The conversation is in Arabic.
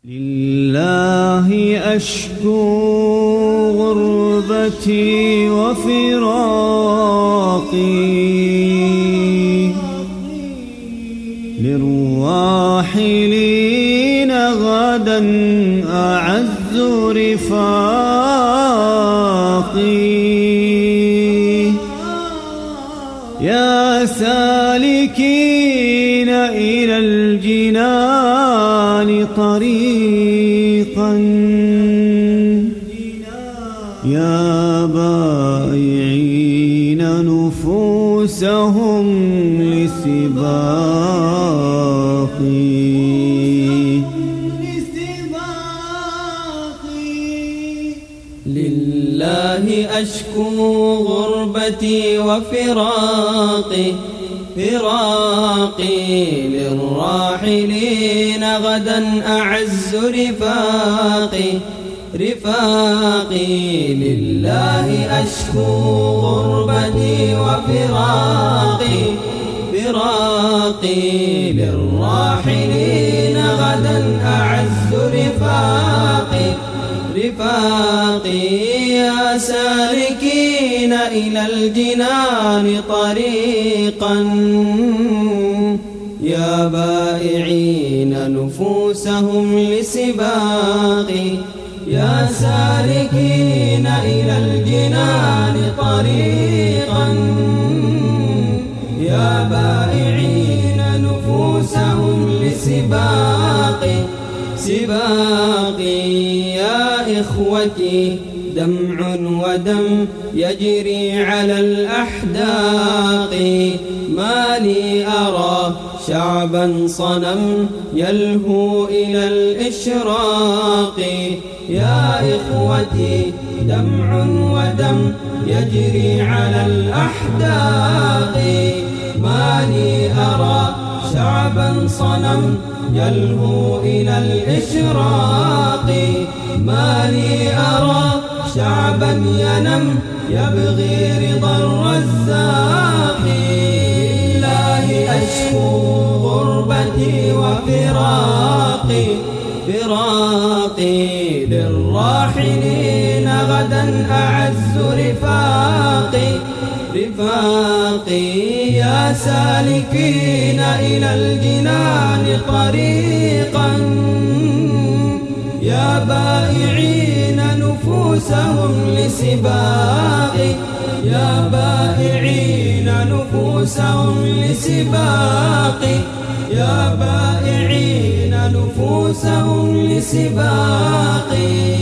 لله أشكو غربتي وفراقي للراحلين غدا أعز رفاقي يا سالكين إلى الجنان طريقا يا بائعين نفوسهم لسباقي لله أشكو غربتي وفراقي للراحلين غدا أعز رفاقي لله أشكو غربتي وفراقي للراحلين غدا أعز رفاقي يا سالكين إلى الجنان طريقا يا بائعين نفوسهم لسباقي يا سالكين إلى الجنان طريقا يا بائعين نفوسهم لسباقي يا إخوتي دمع ودم يجري على الأحداق ما لي أرى شعبا صنم يلهو إلى الإشراق يا إخوتي دمع ودم يجري على الأحداق ما لي أرى شعبا صنم يلهو إلى الإشراق ما لي أرى شعبا ينم يبغي رضا الرزاق لله أشكو غربتي وفراقي للراحلين غدا أعز رفاقي يا سالكين إلى الجنان طريقا يا بائعين نفوسهم لسباقي يا بائعين نفوسهم لسباقي يا بائعين نفوسهم لسباقي